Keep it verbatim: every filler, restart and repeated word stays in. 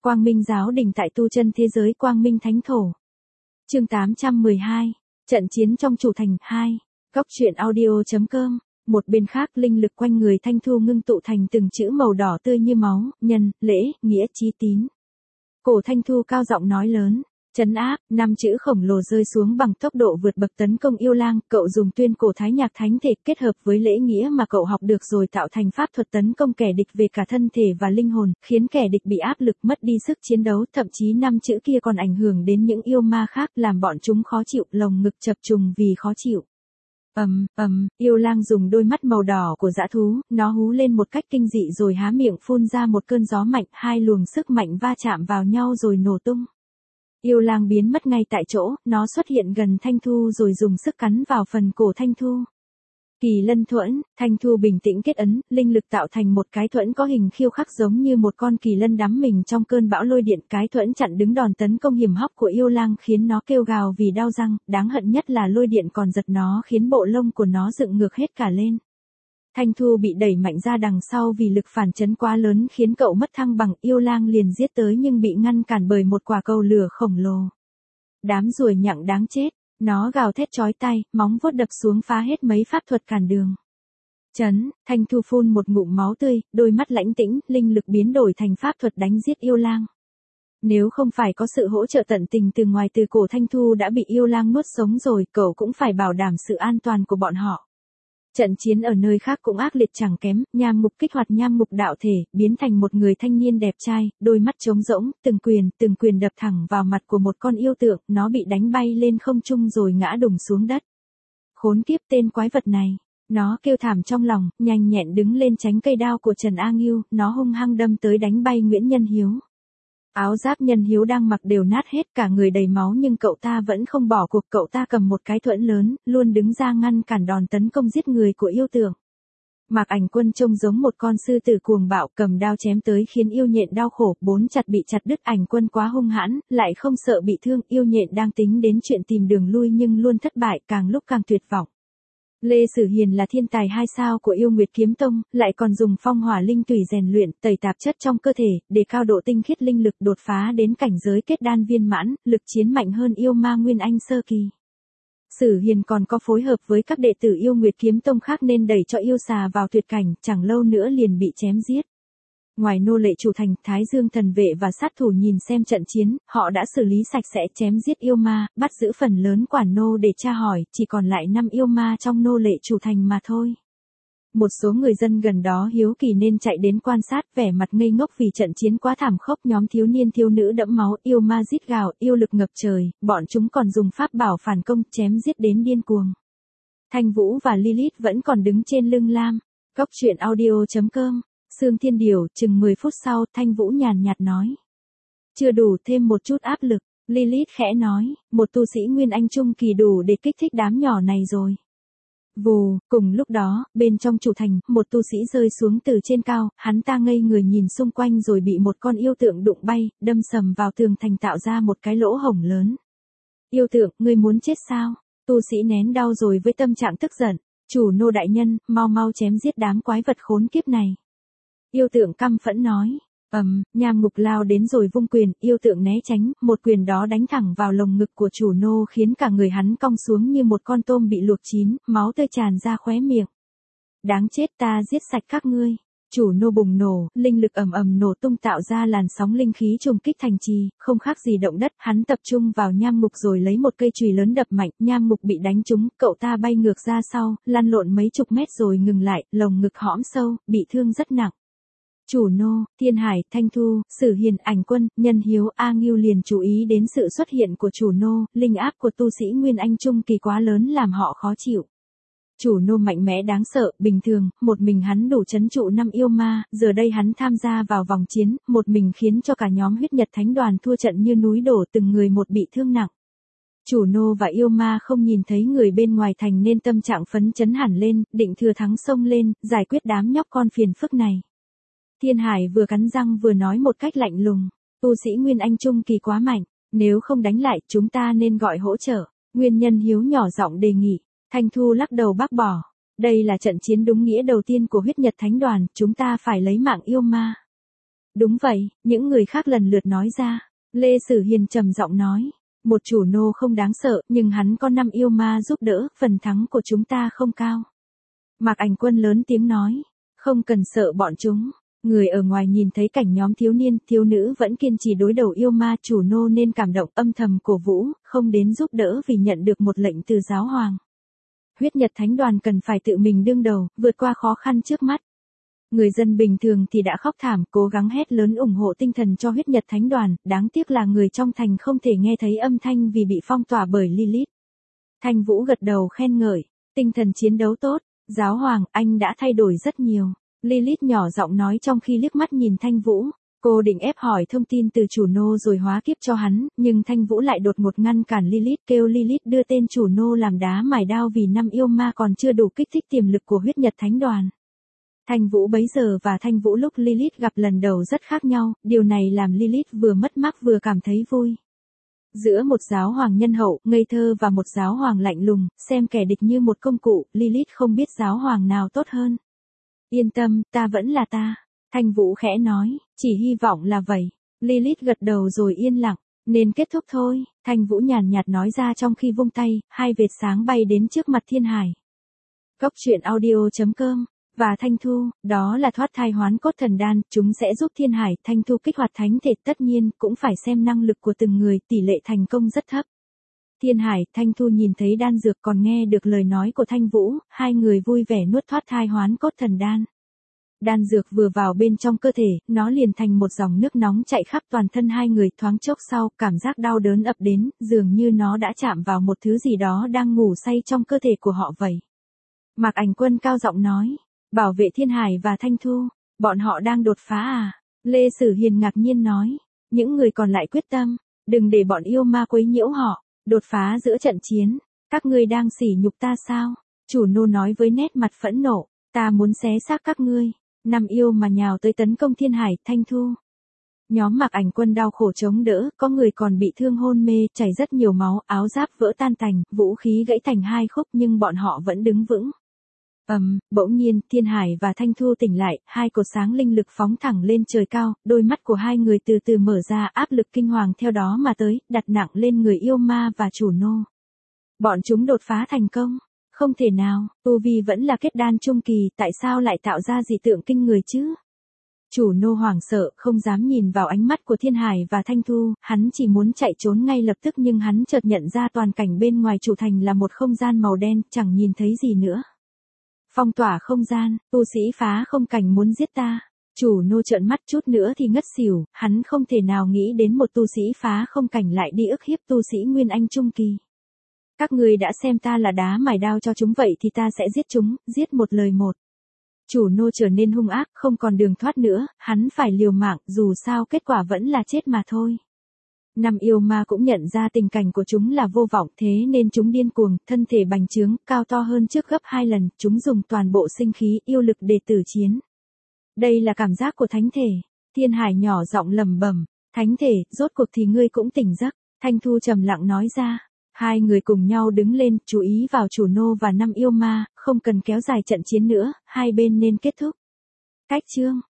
Quang Minh giáo đình tại tu chân thế giới Quang Minh Thánh Thổ. Chương tám trăm mười hai. Trận chiến trong chủ thành hai. Góc truyện audio chấm com. Một bên khác linh lực quanh người Thanh Thu ngưng tụ thành từng chữ màu đỏ tươi như máu, nhân, lễ, nghĩa, chí tín. Cổ Thanh Thu cao giọng nói lớn, trấn áp, năm chữ khổng lồ rơi xuống bằng tốc độ vượt bậc tấn công yêu lang, cậu dùng tuyên cổ thái nhạc thánh thể kết hợp với lễ nghĩa mà cậu học được rồi tạo thành pháp thuật tấn công kẻ địch về cả thân thể và linh hồn, khiến kẻ địch bị áp lực mất đi sức chiến đấu, thậm chí năm chữ kia còn ảnh hưởng đến những yêu ma khác, làm bọn chúng khó chịu, lồng ngực chập trùng vì khó chịu. Ầm, ầm, yêu lang dùng đôi mắt màu đỏ của dã thú, nó hú lên một cách kinh dị rồi há miệng phun ra một cơn gió mạnh, hai luồng sức mạnh va chạm vào nhau rồi nổ tung. Yêu lang biến mất ngay tại chỗ, nó xuất hiện gần Thanh Thu rồi dùng sức cắn vào phần cổ Thanh Thu. Kỳ lân thuẫn, Thanh Thu bình tĩnh kết ấn, linh lực tạo thành một cái thuẫn có hình khiêu khắc giống như một con kỳ lân đắm mình trong cơn bão lôi điện. Cái thuẫn chặn đứng đòn tấn công hiểm hóc của yêu lang khiến nó kêu gào vì đau răng, đáng hận nhất là lôi điện còn giật nó khiến bộ lông của nó dựng ngược hết cả lên. Thanh Thu bị đẩy mạnh ra đằng sau vì lực phản chấn quá lớn khiến cậu mất thăng bằng, yêu lang liền giết tới nhưng bị ngăn cản bởi một quả cầu lửa khổng lồ. Đám ruồi nhặng đáng chết, nó gào thét chói tai, móng vuốt đập xuống phá hết mấy pháp thuật cản đường. Chấn, Thanh Thu phun một ngụm máu tươi, đôi mắt lãnh tĩnh, linh lực biến đổi thành pháp thuật đánh giết yêu lang. Nếu không phải có sự hỗ trợ tận tình từ ngoài từ cổ Thanh Thu đã bị yêu lang nuốt sống rồi, cậu cũng phải bảo đảm sự an toàn của bọn họ. Trận chiến ở nơi khác cũng ác liệt chẳng kém, nham ngục kích hoạt nham ngục đạo thể, biến thành một người thanh niên đẹp trai, đôi mắt trống rỗng, từng quyền, từng quyền đập thẳng vào mặt của một con yêu tượng, nó bị đánh bay lên không trung rồi ngã đùng xuống đất. Khốn kiếp tên quái vật này, nó kêu thảm trong lòng, nhanh nhẹn đứng lên tránh cây đao của Trần A Ngưu, nó hung hăng đâm tới đánh bay Nguyễn Nhân Hiếu. Áo giáp Nhân Hiếu đang mặc đều nát hết, cả người đầy máu nhưng cậu ta vẫn không bỏ cuộc, cậu ta cầm một cái thuẫn lớn, luôn đứng ra ngăn cản đòn tấn công giết người của yêu tượng. Mạc Ảnh Quân trông giống một con sư tử cuồng bạo, cầm đao chém tới khiến yêu nhện đau khổ, bốn chặt bị chặt đứt. Ảnh Quân quá hung hãn, lại không sợ bị thương, yêu nhện đang tính đến chuyện tìm đường lui nhưng luôn thất bại, càng lúc càng tuyệt vọng. Lê Sử Hiền là thiên tài hai sao của Yêu Nguyệt Kiếm Tông, lại còn dùng phong hỏa linh tùy rèn luyện, tẩy tạp chất trong cơ thể, để cao độ tinh khiết linh lực, đột phá đến cảnh giới kết đan viên mãn, lực chiến mạnh hơn yêu ma Nguyên Anh sơ kỳ. Sử Hiền còn có phối hợp với các đệ tử Yêu Nguyệt Kiếm Tông khác nên đẩy cho yêu xà vào tuyệt cảnh, chẳng lâu nữa liền bị chém giết. Ngoài nô lệ chủ thành, Thái Dương thần vệ và sát thủ nhìn xem trận chiến, họ đã xử lý sạch sẽ chém giết yêu ma, bắt giữ phần lớn quản nô để tra hỏi, chỉ còn lại năm yêu ma trong nô lệ chủ thành mà thôi. Một số người dân gần đó hiếu kỳ nên chạy đến quan sát, vẻ mặt ngây ngốc vì trận chiến quá thảm khốc. Nhóm thiếu niên thiếu nữ đẫm máu, yêu ma rít gào, yêu lực ngập trời, bọn chúng còn dùng pháp bảo phản công, chém giết đến điên cuồng. Thanh Vũ và Lilith vẫn còn đứng trên lưng lam. Góc truyện audio chấm com. Sương Thiên Điều, chừng mười phút sau, Thanh Vũ nhàn nhạt nói. Chưa đủ, thêm một chút áp lực. Lilith khẽ nói, một tu sĩ Nguyên Anh Trung kỳ đủ để kích thích đám nhỏ này rồi. Vù, cùng lúc đó, bên trong chủ thành, một tu sĩ rơi xuống từ trên cao, hắn ta ngây người nhìn xung quanh rồi bị một con yêu tượng đụng bay, đâm sầm vào tường thành tạo ra một cái lỗ hổng lớn. Yêu tượng, ngươi muốn chết sao? Tu sĩ nén đau rồi với tâm trạng tức giận. Chủ nô đại nhân, mau mau chém giết đám quái vật khốn kiếp này. Yêu tượng căm phẫn nói, ầm, um, nham ngục lao đến rồi vung quyền, yêu tượng né tránh, một quyền đó đánh thẳng vào lồng ngực của chủ nô khiến cả người hắn cong xuống như một con tôm bị luộc chín, máu tươi tràn ra khóe miệng. Đáng chết, ta giết sạch các ngươi. Chủ nô bùng nổ, linh lực ầm ầm nổ tung tạo ra làn sóng linh khí trùng kích thành trì, không khác gì động đất, hắn tập trung vào nham ngục rồi lấy một cây chùy lớn đập mạnh, nham ngục bị đánh trúng, cậu ta bay ngược ra sau, lăn lộn mấy chục mét rồi ngừng lại, lồng ngực hõm sâu, bị thương rất nặng. Chủ nô, Thiên Hải, Thanh Thu, Sử Hiền, Ảnh Quân, Nhân Hiếu, A Ngưu liền chú ý đến sự xuất hiện của chủ nô, linh áp của tu sĩ Nguyên Anh Trung kỳ quá lớn làm họ khó chịu. Chủ nô mạnh mẽ đáng sợ, bình thường, một mình hắn đủ trấn trụ năm yêu ma, giờ đây hắn tham gia vào vòng chiến, một mình khiến cho cả nhóm huyết nhật thánh đoàn thua trận như núi đổ, từng người một bị thương nặng. Chủ nô và yêu ma không nhìn thấy người bên ngoài thành nên tâm trạng phấn chấn hẳn lên, định thừa thắng xông lên, giải quyết đám nhóc con phiền phức này. Thiên Hải vừa cắn răng vừa nói một cách lạnh lùng, tu sĩ Nguyên Anh Trung kỳ quá mạnh, nếu không đánh lại chúng ta nên gọi hỗ trợ. Nguyên Nhân Hiếu nhỏ giọng đề nghị. Thanh Thu lắc đầu bác bỏ, đây là trận chiến đúng nghĩa đầu tiên của huyết nhật thánh đoàn, chúng ta phải lấy mạng yêu ma. Đúng vậy, những người khác lần lượt nói ra. Lê Sử Hiền trầm giọng nói. Một chủ nô không đáng sợ, nhưng hắn có năm yêu ma giúp đỡ, phần thắng của chúng ta không cao. Mạc Ảnh Quân lớn tiếng nói. Không cần sợ bọn chúng. Người ở ngoài nhìn thấy cảnh nhóm thiếu niên, thiếu nữ vẫn kiên trì đối đầu yêu ma, chủ nô nên cảm động, âm thầm cổ vũ, không đến giúp đỡ vì nhận được một lệnh từ giáo hoàng. Huyết Nhật Thánh Đoàn cần phải tự mình đương đầu, vượt qua khó khăn trước mắt. Người dân bình thường thì đã khóc thảm, cố gắng hét lớn ủng hộ tinh thần cho Huyết Nhật Thánh Đoàn, đáng tiếc là người trong thành không thể nghe thấy âm thanh vì bị phong tỏa bởi Lilith. Thanh Vũ gật đầu khen ngợi, tinh thần chiến đấu tốt, giáo hoàng, anh đã thay đổi rất nhiều. Lilith nhỏ giọng nói trong khi liếc mắt nhìn Thanh Vũ. Cô định ép hỏi thông tin từ chủ nô rồi hóa kiếp cho hắn, nhưng Thanh Vũ lại đột ngột ngăn cản Lilith, kêu Lilith đưa tên chủ nô làm đá mài đao vì năm yêu ma còn chưa đủ kích thích tiềm lực của Huyết Nhật Thánh Đoàn. Thanh Vũ bấy giờ và Thanh Vũ lúc Lilith gặp lần đầu rất khác nhau, điều này làm Lilith vừa mất mát vừa cảm thấy vui. Giữa một giáo hoàng nhân hậu, ngây thơ và một giáo hoàng lạnh lùng, xem kẻ địch như một công cụ, Lilith không biết giáo hoàng nào tốt hơn. Yên tâm, ta vẫn là ta. Thanh Vũ khẽ nói, chỉ hy vọng là vậy. Lilith gật đầu rồi yên lặng, nên kết thúc thôi. Thanh Vũ nhàn nhạt nói ra trong khi vung tay, hai vệt sáng bay đến trước mặt Thiên Hải. Cốc truyện audio chấm com và Thanh Thu, đó là thoát thai hoán cốt thần đan, chúng sẽ giúp Thiên Hải, Thanh Thu kích hoạt thánh thể, tất nhiên cũng phải xem năng lực của từng người, tỷ lệ thành công rất thấp. Thiên Hải, Thanh Thu nhìn thấy đan dược còn nghe được lời nói của Thanh Vũ, hai người vui vẻ nuốt thoát thai hoán cốt thần đan. Đan dược vừa vào bên trong cơ thể, nó liền thành một dòng nước nóng chạy khắp toàn thân hai người, thoáng chốc sau, cảm giác đau đớn ập đến, dường như nó đã chạm vào một thứ gì đó đang ngủ say trong cơ thể của họ vậy. Mạc Ảnh Quân cao giọng nói, bảo vệ Thiên Hải và Thanh Thu, bọn họ đang đột phá à? Lê Sử Hiền ngạc nhiên nói, những người còn lại quyết tâm, đừng để bọn yêu ma quấy nhiễu họ, đột phá giữa trận chiến, các ngươi đang sỉ nhục ta sao? Chủ nô nói với nét mặt phẫn nộ, ta muốn xé xác các ngươi. Năm yêu mà nhào tới tấn công Thiên Hải, Thanh Thu. Nhóm Mạc Ảnh Quân đau khổ chống đỡ, có người còn bị thương hôn mê, chảy rất nhiều máu, áo giáp vỡ tan tành, vũ khí gãy thành hai khúc nhưng bọn họ vẫn đứng vững. Ầm, um, bỗng nhiên, Thiên Hải và Thanh Thu tỉnh lại, hai cột sáng linh lực phóng thẳng lên trời cao, đôi mắt của hai người từ từ mở ra, áp lực kinh hoàng theo đó mà tới, đặt nặng lên người yêu ma và chủ nô. Bọn chúng đột phá thành công. Không thể nào, tu vi vẫn là kết đan trung kỳ, tại sao lại tạo ra dị tượng kinh người chứ? Chủ nô hoảng sợ, không dám nhìn vào ánh mắt của Thiên Hải và Thanh Thu, hắn chỉ muốn chạy trốn ngay lập tức nhưng hắn chợt nhận ra toàn cảnh bên ngoài chủ thành là một không gian màu đen, chẳng nhìn thấy gì nữa. Phong tỏa không gian, tu sĩ phá không cảnh muốn giết ta. Chủ nô trợn mắt chút nữa thì ngất xỉu, hắn không thể nào nghĩ đến một tu sĩ phá không cảnh lại đi ức hiếp tu sĩ Nguyên Anh trung kỳ. Các người đã xem ta là đá mài đao cho chúng vậy thì ta sẽ giết chúng, giết một lời một. Chủ nô trở nên hung ác, không còn đường thoát nữa, hắn phải liều mạng, dù sao kết quả vẫn là chết mà thôi. Năm yêu ma cũng nhận ra tình cảnh của chúng là vô vọng, thế nên chúng điên cuồng, thân thể bành trướng, cao to hơn trước gấp hai lần, chúng dùng toàn bộ sinh khí, yêu lực để tử chiến. Đây là cảm giác của thánh thể. Thiên Hải nhỏ giọng lẩm bẩm, thánh thể, rốt cuộc thì ngươi cũng tỉnh giấc. Thanh Thu trầm lặng nói ra. Hai người cùng nhau đứng lên, chú ý vào chủ nô và năm yêu ma, không cần kéo dài trận chiến nữa, hai bên nên kết thúc. Cách chương